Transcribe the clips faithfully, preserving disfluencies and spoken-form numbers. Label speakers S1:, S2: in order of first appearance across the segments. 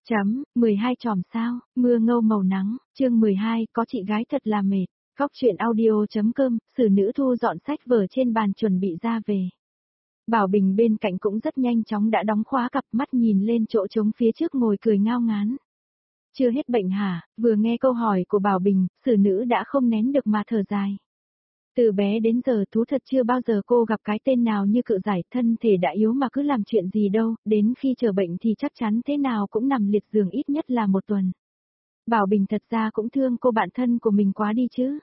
S1: Chấm, mười hai chòm sao, mưa ngâu màu nắng, chương mười hai, có chị gái thật là mệt. Góc chuyện audio.com, xử nữ thu dọn sách vở trên bàn chuẩn bị ra về. Bảo Bình bên cạnh cũng rất nhanh chóng đã đóng khóa cặp, mắt nhìn lên chỗ trống phía trước ngồi cười ngao ngán. Chưa hết bệnh hả? Vừa nghe câu hỏi của Bảo Bình, xử nữ đã không nén được mà thở dài. Từ bé đến giờ thú thật chưa bao giờ cô gặp cái tên nào như Cự Giải, thân thể đã yếu mà cứ làm chuyện gì đâu, đến khi trở bệnh thì chắc chắn thế nào cũng nằm liệt giường ít nhất là một tuần. Bảo Bình thật ra cũng thương cô bạn thân của mình quá đi chứ.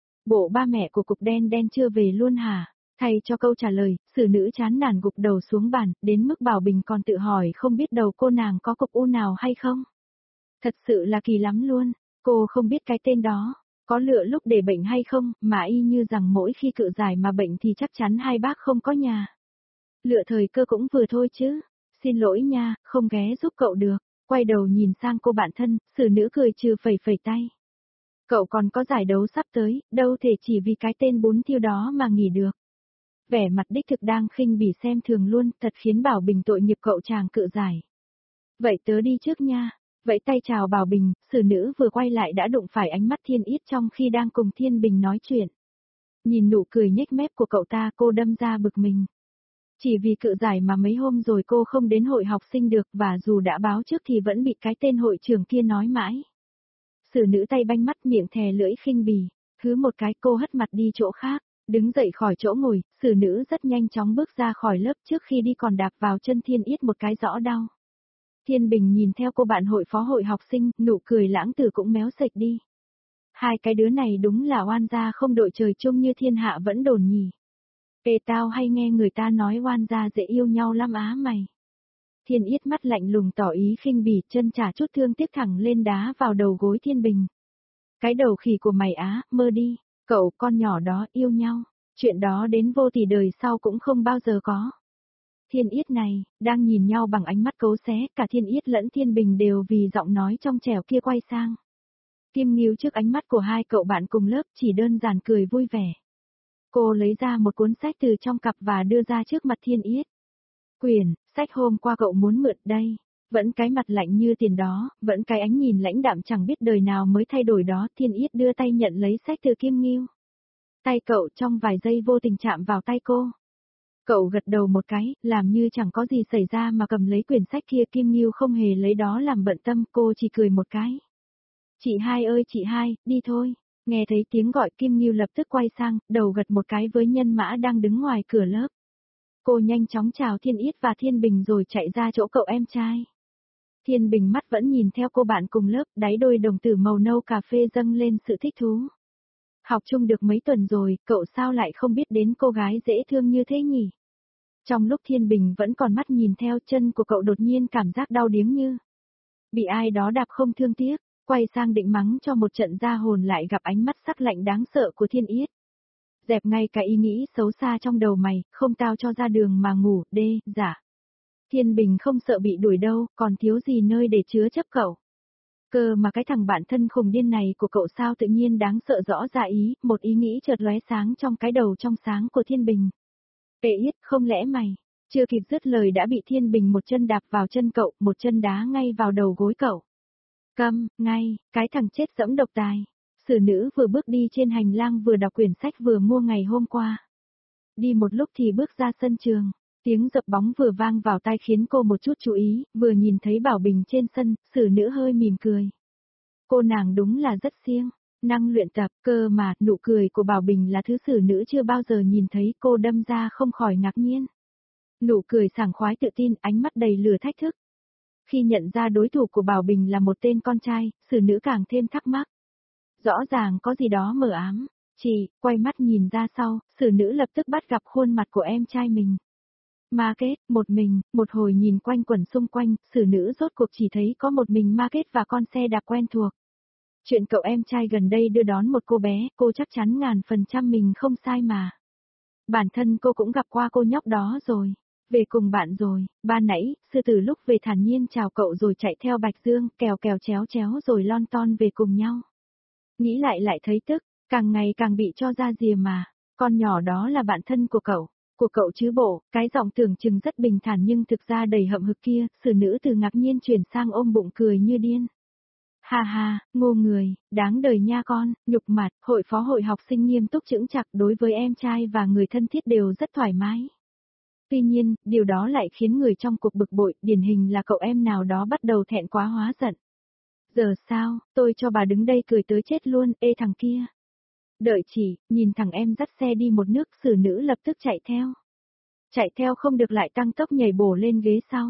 S1: Bộ ba mẹ của cục đen đen chưa về luôn hả? Thay cho câu trả lời, xử nữ chán nản gục đầu xuống bàn, đến mức Bảo Bình còn tự hỏi không biết đầu cô nàng có cục u nào hay không. Thật sự là kỳ lắm luôn, cô không biết cái tên đó. Có lựa lúc để bệnh hay không, mà y như rằng mỗi khi Cự Giải mà bệnh thì chắc chắn hai bác không có nhà. Lựa thời cơ cũng vừa thôi chứ. Xin lỗi nha, không ghé giúp cậu được. Quay đầu nhìn sang cô bạn thân, xử nữ cười trừ phẩy phẩy tay. Cậu còn có giải đấu sắp tới, đâu thể chỉ vì cái tên bún thiêu đó mà nghỉ được. Vẻ mặt đích thực đang khinh bỉ xem thường luôn, thật khiến Bảo Bình tội nghiệp cậu chàng Cự Giải. Vậy tớ đi trước nha. Vẫy tay chào Bảo Bình, xử nữ vừa quay lại đã đụng phải ánh mắt Thiên Yết trong khi đang cùng Thiên Bình nói chuyện. Nhìn nụ cười nhếch mép của cậu ta cô đâm ra bực mình. Chỉ vì Cự Giải mà mấy hôm rồi cô không đến hội học sinh được và dù đã báo trước thì vẫn bị cái tên hội trưởng kia nói mãi. Xử nữ tay banh mắt miệng thè lưỡi khinh bỉ, hứ một cái cô hất mặt đi chỗ khác, đứng dậy khỏi chỗ ngồi, xử nữ rất nhanh chóng bước ra khỏi lớp trước khi đi còn đạp vào chân Thiên Yết một cái rõ đau. Thiên Bình nhìn theo cô bạn hội phó hội học sinh, nụ cười lãng tử cũng méo sệch đi. Hai cái đứa này đúng là oan gia không đội trời chung như thiên hạ vẫn đồn nhỉ. Ê tao hay nghe người ta nói oan gia dễ yêu nhau lắm á mày. Thiên Yết mắt lạnh lùng tỏ ý khinh bỉ, chân chả chút thương tiếc thẳng lên đá vào đầu gối Thiên Bình. Cái đầu khỉ của mày á, mơ đi, cậu con nhỏ đó yêu nhau, chuyện đó đến vô tỷ đời sau cũng không bao giờ có. Thiên Yết này, đang nhìn nhau bằng ánh mắt cấu xé, cả Thiên Yết lẫn Thiên Bình đều vì giọng nói trong trẻo kia quay sang. Kim Ngưu trước ánh mắt của hai cậu bạn cùng lớp chỉ đơn giản cười vui vẻ. Cô lấy ra một cuốn sách từ trong cặp và đưa ra trước mặt Thiên Yết. Quyển, sách hôm qua cậu muốn mượn đây, vẫn cái mặt lạnh như tiền đó, vẫn cái ánh nhìn lãnh đạm chẳng biết đời nào mới thay đổi đó. Thiên Yết đưa tay nhận lấy sách từ Kim Ngưu. Tay cậu trong vài giây vô tình chạm vào tay cô. Cậu gật đầu một cái, làm như chẳng có gì xảy ra mà cầm lấy quyển sách kia. Kim Ngưu không hề lấy đó làm bận tâm, cô chỉ cười một cái. Chị hai ơi chị hai, đi thôi. Nghe thấy tiếng gọi Kim Ngưu lập tức quay sang, đầu gật một cái với nhân mã đang đứng ngoài cửa lớp. Cô nhanh chóng chào Thiên Yết và Thiên Bình rồi chạy ra chỗ cậu em trai. Thiên Bình mắt vẫn nhìn theo cô bạn cùng lớp, đáy đôi đồng tử màu nâu cà phê dâng lên sự thích thú. Học chung được mấy tuần rồi, cậu sao lại không biết đến cô gái dễ thương như thế nhỉ? Trong lúc Thiên Bình vẫn còn mắt nhìn theo, chân của cậu đột nhiên cảm giác đau điếng như bị ai đó đạp không thương tiếc, quay sang định mắng cho một trận ra hồn lại gặp ánh mắt sắc lạnh đáng sợ của Thiên Yết. Dẹp ngay cái ý nghĩ xấu xa trong đầu mày, không tao cho ra đường mà ngủ, đê, dạ. Thiên Bình không sợ bị đuổi đâu, còn thiếu gì nơi để chứa chấp cậu. Cơ mà cái thằng bạn thân khùng điên này của cậu sao tự nhiên đáng sợ rõ ra ý, một ý nghĩ chợt lóe sáng trong cái đầu trong sáng của Thiên Bình. Ê Yết, không lẽ mày, chưa kịp dứt lời đã bị Thiên Bình một chân đạp vào chân cậu, một chân đá ngay vào đầu gối cậu. Câm, ngay, cái thằng chết dẫm độc tài. Xử nữ vừa bước đi trên hành lang vừa đọc quyển sách vừa mua ngày hôm qua. Đi một lúc thì bước ra sân trường, tiếng dập bóng vừa vang vào tai khiến cô một chút chú ý, vừa nhìn thấy Bảo Bình trên sân, xử nữ hơi mỉm cười. Cô nàng đúng là rất siêng, năng luyện tập, cơ mà, nụ cười của Bảo Bình là thứ xử nữ chưa bao giờ nhìn thấy, cô đâm ra không khỏi ngạc nhiên. Nụ cười sảng khoái tự tin, ánh mắt đầy lửa thách thức. Khi nhận ra đối thủ của Bảo Bình là một tên con trai, xử nữ càng thêm thắc mắc. Rõ ràng có gì đó mờ ám, chỉ, quay mắt nhìn ra sau, xử nữ lập tức bắt gặp khuôn mặt của em trai mình. Market, một mình, một hồi nhìn quanh quẩn xung quanh, xử nữ rốt cuộc chỉ thấy có một mình Market và con xe đạp quen thuộc. Chuyện cậu em trai gần đây đưa đón một cô bé, cô chắc chắn ngàn phần trăm mình không sai mà. Bản thân cô cũng gặp qua cô nhóc đó rồi. Về cùng bạn rồi, ban nãy, sư tử lúc về thản nhiên chào cậu rồi chạy theo Bạch Dương, kèo kèo chéo chéo rồi lon ton về cùng nhau. Nghĩ lại lại thấy tức, càng ngày càng bị cho ra rìa mà, con nhỏ đó là bạn thân của cậu. Của cậu chứ bộ, cái giọng tưởng chừng rất bình thản nhưng thực ra đầy hậm hực kia, Sử nữ từ ngạc nhiên chuyển sang ôm bụng cười như điên. Ha ha, ngô người, đáng đời nha con, nhục mặt, hội phó hội học sinh nghiêm túc chững chạc đối với em trai và người thân thiết đều rất thoải mái. Tuy nhiên, điều đó lại khiến người trong cuộc bực bội, điển hình là cậu em nào đó bắt đầu thẹn quá hóa giận. Giờ sao, tôi cho bà đứng đây cười tới chết luôn, ê thằng kia. Đợi chỉ, nhìn thằng em dắt xe đi một nước, Sử nữ lập tức chạy theo. Chạy theo không được lại tăng tốc nhảy bổ lên ghế sau.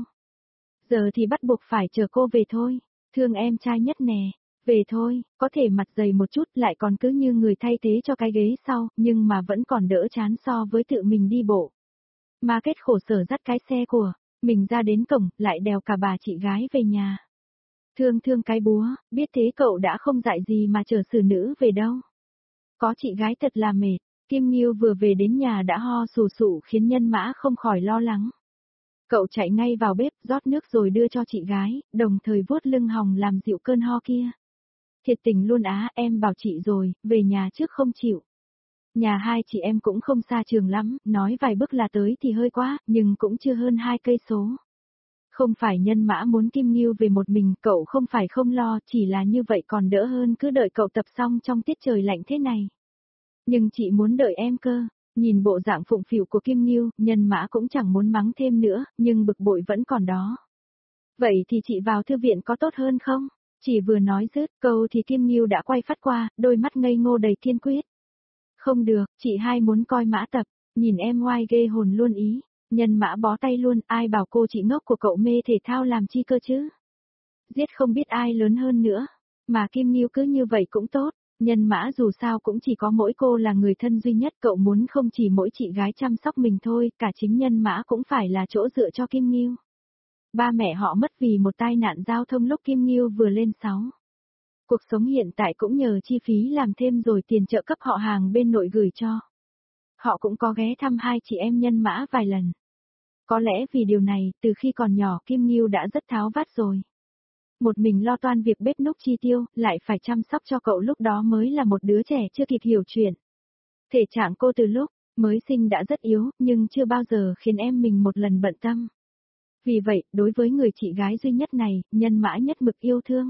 S1: Giờ thì bắt buộc phải chờ cô về thôi, thương em trai nhất nè, về thôi, có thể mặt dày một chút lại còn cứ như người thay thế cho cái ghế sau, nhưng mà vẫn còn đỡ chán so với tự mình đi bộ. Mà kết khổ sở dắt cái xe của mình ra đến cổng, lại đèo cả bà chị gái về nhà. Thương thương cái búa, biết thế cậu đã không dạy gì mà chờ Sử nữ về đâu. Có chị gái thật là mệt, Kim Nghiêu vừa về đến nhà đã ho sù sụ khiến Nhân Mã không khỏi lo lắng. Cậu chạy ngay vào bếp rót nước rồi đưa cho chị gái, đồng thời vuốt lưng hòng làm dịu cơn ho kia. Thiệt tình luôn á, em bảo chị rồi, về nhà trước không chịu. Nhà hai chị em cũng không xa trường lắm, nói vài bước là tới thì hơi quá, nhưng cũng chưa hơn hai cây số. Không phải Nhân Mã muốn Kim Nghiêu về một mình, cậu không phải không lo, chỉ là như vậy còn đỡ hơn cứ đợi cậu tập xong trong tiết trời lạnh thế này. Nhưng chị muốn đợi em cơ. Nhìn bộ dạng phụng phịu của Kim Nghiêu, Nhân Mã cũng chẳng muốn mắng thêm nữa, nhưng bực bội vẫn còn đó. Vậy thì chị vào thư viện có tốt hơn không? Chỉ vừa nói dứt câu thì Kim Nghiêu đã quay phát qua, đôi mắt ngây ngô đầy kiên quyết. Không được, chị hai muốn coi mã tập, nhìn em ngoai ghê hồn luôn ý. Nhân Mã bó tay luôn, ai bảo cô chị ngốc của cậu mê thể thao làm chi cơ chứ? Giết không biết ai lớn hơn nữa, mà Kim Nghiêu cứ như vậy cũng tốt. Nhân Mã dù sao cũng chỉ có mỗi cô là người thân duy nhất, cậu muốn không chỉ mỗi chị gái chăm sóc mình thôi, cả chính Nhân Mã cũng phải là chỗ dựa cho Kim Nghiêu. Ba mẹ họ mất vì một tai nạn giao thông lúc Kim Nghiêu vừa lên sáu. Cuộc sống hiện tại cũng nhờ chi phí làm thêm rồi tiền trợ cấp họ hàng bên nội gửi cho. Họ cũng có ghé thăm hai chị em Nhân Mã vài lần. Có lẽ vì điều này, từ khi còn nhỏ Kim Nghiêu đã rất tháo vát rồi. Một mình lo toan việc bếp núc chi tiêu, lại phải chăm sóc cho cậu lúc đó mới là một đứa trẻ chưa kịp hiểu chuyện. Thể trạng cô từ lúc mới sinh đã rất yếu, nhưng chưa bao giờ khiến em mình một lần bận tâm. Vì vậy, đối với người chị gái duy nhất này, Nhân Mã nhất mực yêu thương.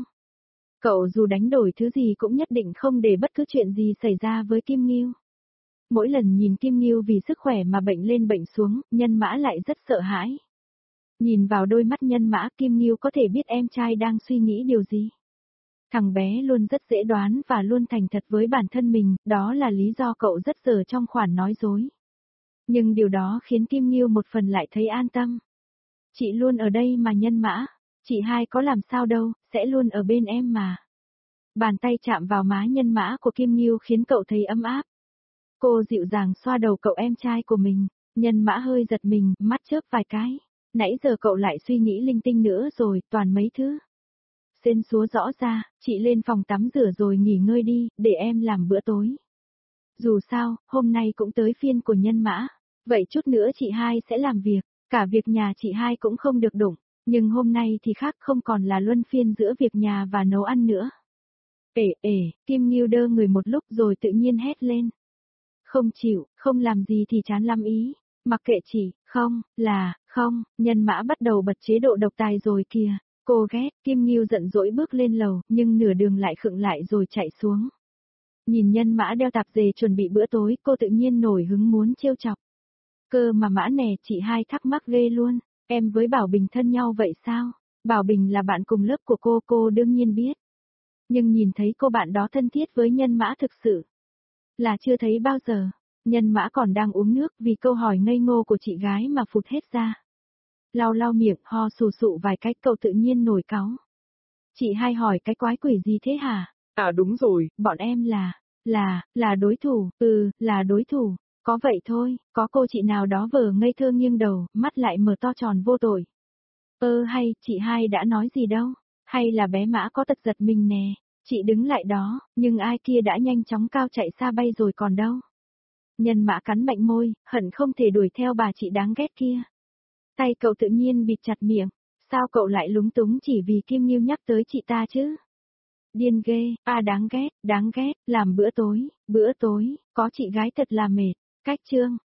S1: Cậu dù đánh đổi thứ gì cũng nhất định không để bất cứ chuyện gì xảy ra với Kim Nghiêu. Mỗi lần nhìn Kim Nghiêu vì sức khỏe mà bệnh lên bệnh xuống, Nhân Mã lại rất sợ hãi. Nhìn vào đôi mắt Nhân Mã, Kim Nghiêu có thể biết em trai đang suy nghĩ điều gì. Thằng bé luôn rất dễ đoán và luôn thành thật với bản thân mình, đó là lý do cậu rất dở trong khoản nói dối. Nhưng điều đó khiến Kim Nghiêu một phần lại thấy an tâm. Chị luôn ở đây mà Nhân Mã, chị hai có làm sao đâu, sẽ luôn ở bên em mà. Bàn tay chạm vào má Nhân Mã của Kim Nghiêu khiến cậu thấy ấm áp. Cô dịu dàng xoa đầu cậu em trai của mình, Nhân Mã hơi giật mình, mắt chớp vài cái. Nãy giờ cậu lại suy nghĩ linh tinh nữa rồi, toàn mấy thứ. Xên xúa rõ ra, chị lên phòng tắm rửa rồi nghỉ ngơi đi, để em làm bữa tối. Dù sao, hôm nay cũng tới phiên của Nhân Mã, vậy chút nữa chị hai sẽ làm việc, cả việc nhà chị hai cũng không được đụng, nhưng hôm nay thì khác, không còn là luân phiên giữa việc nhà và nấu ăn nữa. Ể ể, Kim Nghiêu đơ người một lúc rồi tự nhiên hét lên. Không chịu, không làm gì thì chán lắm ý. Mặc kệ chị, không, là, không, Nhân Mã bắt đầu bật chế độ độc tài rồi kìa. Cô ghét, Kim Nghiêu giận dỗi bước lên lầu, nhưng nửa đường lại khựng lại rồi chạy xuống. Nhìn Nhân Mã đeo tạp dề chuẩn bị bữa tối, cô tự nhiên nổi hứng muốn trêu chọc. Cơ mà Mã nè, chị hai thắc mắc ghê luôn, em với Bảo Bình thân nhau vậy sao? Bảo Bình là bạn cùng lớp của cô, cô đương nhiên biết. Nhưng nhìn thấy cô bạn đó thân thiết với Nhân Mã thực sự là chưa thấy bao giờ. Nhân Mã còn đang uống nước vì câu hỏi ngây ngô của chị gái mà phụt hết ra. Lau lau miệng, ho sù sụ vài cách, cậu tự nhiên nổi cáu. Chị hai hỏi cái quái quỷ gì thế hả?
S2: À đúng rồi,
S1: bọn em là, là, là đối thủ, ừ, là đối thủ. Có vậy thôi, có cô chị nào đó vờ ngây thơ nghiêng đầu, mắt lại mở to tròn vô tội. Ơ hay, chị hai đã nói gì đâu? Hay là bé Mã có tật giật mình nè? Chị đứng lại đó, nhưng ai kia đã nhanh chóng cao chạy xa bay rồi còn đâu. Nhân Mã cắn mạnh môi, hận không thể đuổi theo bà chị đáng ghét kia. Tay cậu tự nhiên bịt chặt miệng, sao cậu lại lúng túng chỉ vì Kim Nghiêu nhắc tới chị ta chứ? Điên ghê, à đáng ghét, đáng ghét, làm bữa tối, bữa tối, có chị gái thật là mệt. Cách chương